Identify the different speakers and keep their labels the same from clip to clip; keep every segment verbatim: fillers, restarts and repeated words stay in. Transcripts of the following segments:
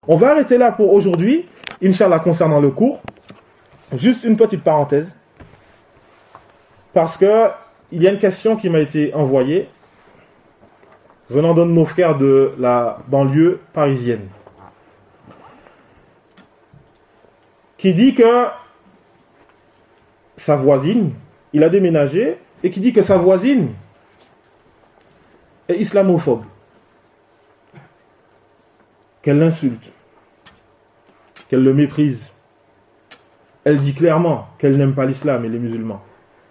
Speaker 1: On va arrêter là pour aujourd'hui, Inch'Allah, concernant le cours. Juste une petite parenthèse. Parce que il y a une question qui m'a été envoyée venant d'un de nos frères de la banlieue parisienne, qui dit que sa voisine, il a déménagé, et qui dit que sa voisine est islamophobe, qu'elle l'insulte, qu'elle le méprise. Elle dit clairement qu'elle n'aime pas l'islam et les musulmans.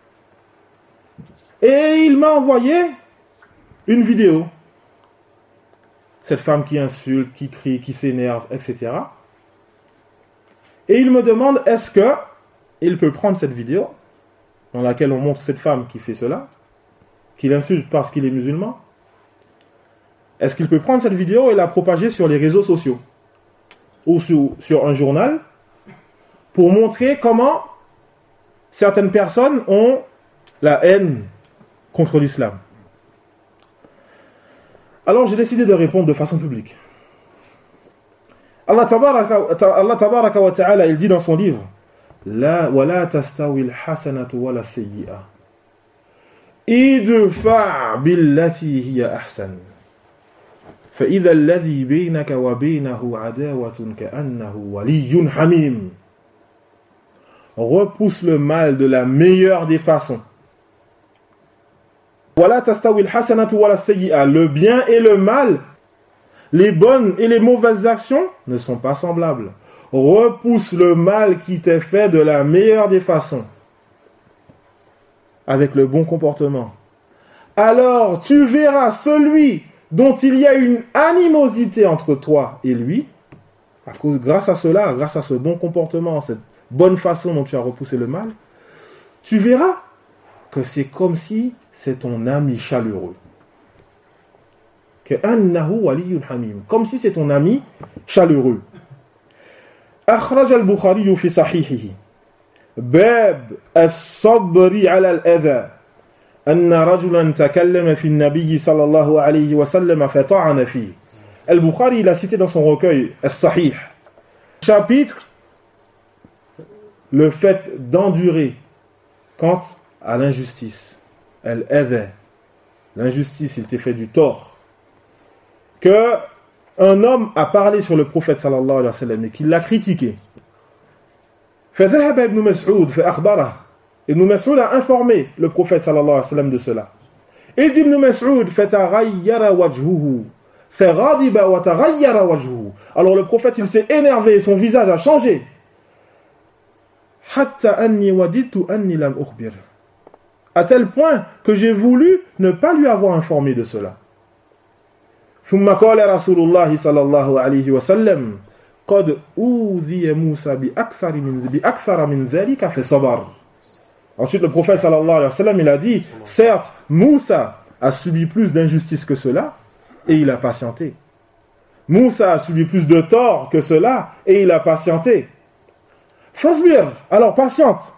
Speaker 1: Et il m'a envoyé une vidéo. Cette femme qui insulte, qui crie, qui s'énerve, et cetera. Et il me demande, est-ce que il peut prendre cette vidéo dans laquelle on montre cette femme qui fait cela, qui l'insulte parce qu'il est musulman? Est-ce qu'il peut prendre cette vidéo et la propager sur les réseaux sociaux ou sur, sur un journal pour montrer comment certaines personnes ont la haine contre l'islam? Alors j'ai décidé de répondre de façon publique. Allah tabaraka, Allah tabaraka wa ta'ala, il dit dans son livre, La wa la tastawi al-hasanatu wa la sayyi'a. Idfa' billati hiya ahsan. Fa idha alladhi baynaka wa baynahu adawatun ka'annahu waliyyun hamim. Repousse le mal de la meilleure des façons. Wala tastawi al-hasanatu wa la sayyi'a. Le bien et le mal, les bonnes et les mauvaises actions ne sont pas semblables. Repousse le mal qui t'est fait de la meilleure des façons, avec le bon comportement. Alors tu verras celui dont il y a une animosité entre toi et lui, à cause, grâce à cela, grâce à ce bon comportement, cette bonne façon dont tu as repoussé le mal, tu verras que c'est comme si c'est ton ami chaleureux. Comme si c'est ton ami chaleureux. أخرج البخاري في صحيحه باب الصبر على الأذى أن رجلا تكلم في النبي صلى الله عليه وسلم فطعن فيه. Al-Bukhari, il a cité dans son recueil As-Sahih, chapitre le fait d'endurer quant à l'injustice. Al-Adha, l'injustice, il t'est fait du tort. Que un homme a parlé sur le prophète sallallahu alayhi wa sallam et qu'il l'a critiqué. فذهب ابن مسعود فأخبره. Ibn Mas'ud a informé le prophète sallallahu alayhi wa sallam de cela. Il dit Ibn Mas'ud فتغير وجهه فغضب وتغير وجهه. Alors le prophète il s'est énervé et son visage a changé. حتى أني وددت أني لم أخبر. À tel point que j'ai voulu ne pas lui avoir informé de cela. ثم قال رسول الله صلى الله عليه وسلم قد أوذي موسى بأكثر من بأكثر من ذلك فصبر. Ensuite le prophète sallallahu alayhi wa sallam il a dit, certes Moussa a subi plus d'injustice que cela et il a patienté. Moussa a subi plus de tort que cela et il a patienté. Fasbir, alors patiente.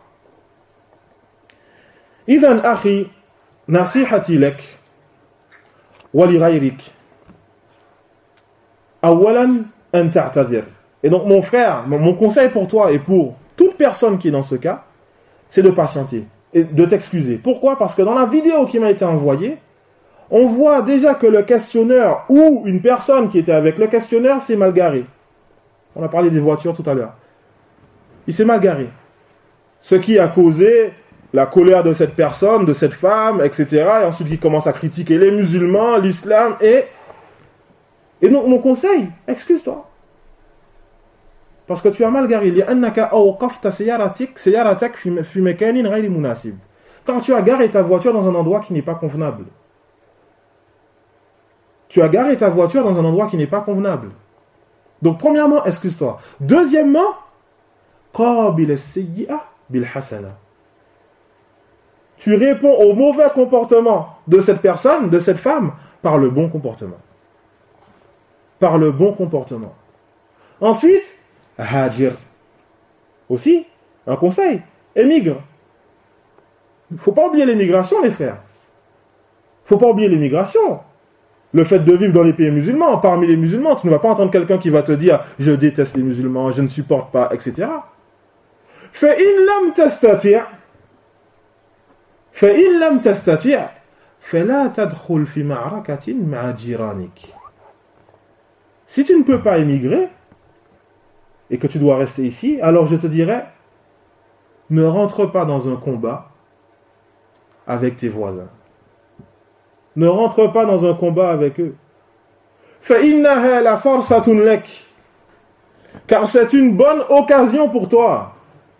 Speaker 1: إذن أخي نصيحتي لك ولغيرك أولا أن تعتذر. Et donc mon frère, mon conseil pour toi et pour toute personne qui est dans ce cas, c'est de patienter et de t'excuser. Pourquoi? Parce que dans la vidéo qui m'a été envoyée, on voit déjà que le questionneur ou une personne qui était avec le questionneur s'est mal garé. On a parlé des voitures tout à l'heure. Il s'est mal garé. Ce qui a causé la colère de cette personne, de cette femme, et cetera. Et ensuite, il commence à critiquer les musulmans, l'islam et... Et donc, mon conseil, excuse-toi. Parce que tu as mal garé. Quand tu as garé ta voiture dans un endroit qui n'est pas convenable. Tu as garé ta voiture dans un endroit qui n'est pas convenable. Donc, premièrement, excuse-toi. Deuxièmement, tu réponds au mauvais comportement de cette personne, de cette femme, par le bon comportement. Par le bon comportement. Ensuite, hajir. Aussi, un conseil, émigre. Il ne faut pas oublier l'émigration, les frères. Il ne faut pas oublier l'émigration. le fait de vivre dans les pays musulmans, parmi les musulmans. Tu ne vas pas entendre quelqu'un qui va te dire « je déteste les musulmans, je ne supporte pas », et cetera. « Fa in lam tastati' fa in lam tastati' fa la tadkhul fi ma'rakatin ma'a jiranik » Si tu ne peux pas émigrer et que tu dois rester ici, alors je te dirais, ne rentre pas dans un combat avec tes voisins. Ne rentre pas dans un combat avec eux. فَإِنَّهَا لَفَرْصَةٌ لَكَ Car c'est une bonne occasion pour toi.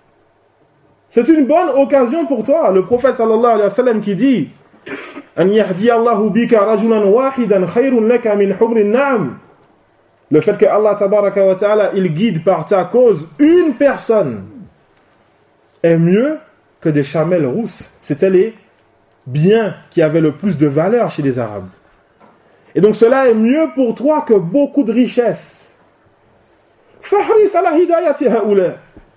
Speaker 1: C'est une bonne occasion pour toi. Le prophète sallallahu alayhi wa sallam qui dit أَنْ يَهْدِيَ اللَّهُ بِكَ رَجُلًا وَاحِدًا خَيْرٌ لَكَ مِنْ حُمْرِ النَّعَمِ Le fait que Allah tabaraka wa ta'ala, il guide par ta cause une personne est mieux que des chamelles rousses. C'était les biens qui avaient le plus de valeur chez les Arabes. Et donc cela est mieux pour toi que beaucoup de richesses. فَحْرِصْ عَلَى هِدَايَةِ هَؤُلَاءِ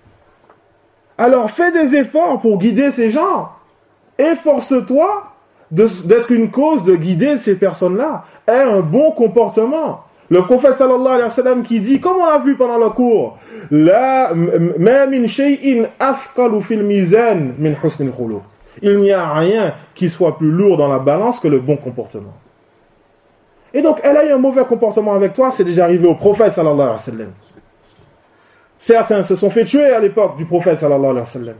Speaker 1: Alors fais des efforts pour guider ces gens. Efforce-toi de, d'être une cause de guider ces personnes-là. Aie un bon comportement. Le prophète sallallahu alayhi wa sallam qui dit, comme on l'a vu pendant le cours, la ma min shay'in athqalu fil mizan min husn al-khuluq. Il n'y a rien qui soit plus lourd dans la balance que le bon comportement. Et donc, elle a eu un mauvais comportement avec toi, c'est déjà arrivé au prophète sallallahu alayhi wa sallam. Certains se sont fait tuer à l'époque du prophète sallallahu alayhi wa sallam.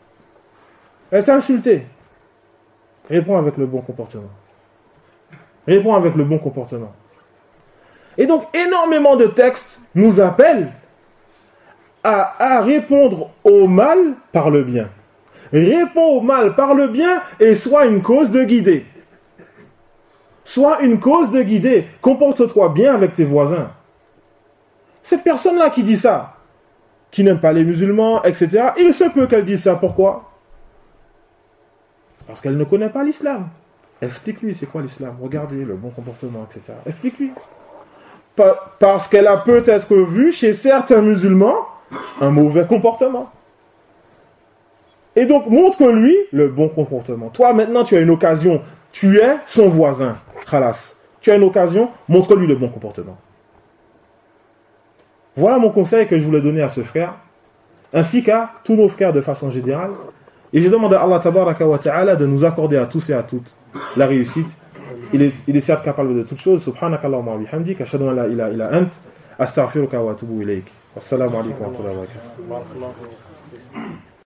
Speaker 1: Elle t'a insulté. Réponds avec le bon comportement. Réponds avec le bon comportement. Et donc, énormément de textes nous appellent à, à répondre au mal par le bien. Réponds au mal par le bien et sois une cause de guider. Sois une cause de guider. Comporte-toi bien avec tes voisins. Cette personne-là qui dit ça, qui n'aime pas les musulmans, et cetera, il se peut qu'elle dise ça. Pourquoi ? Parce qu'elle ne connaît pas l'islam. Explique-lui c'est quoi l'islam. Regardez le bon comportement, et cetera. Explique-lui. Parce qu'elle a peut-être vu chez certains musulmans un mauvais comportement. Et donc, montre-lui le bon comportement. Toi, maintenant, tu as une occasion. Tu es son voisin. Khalas. Tu as une occasion, montre-lui le bon comportement. Voilà mon conseil que je voulais donner à ce frère, ainsi qu'à tous nos frères de façon générale. Et je demande à Allah tabaraka wa ta'ala de nous accorder à tous et à toutes la réussite. Il est, il est certes capable de toutes choses. Subhanakallahumma wa bihamdik, ashhadu an la ilaha illa ant, astaghfiruka wa atubu ilayk. Wassalamu alaykum wa rahmatullahi wa barakatuh.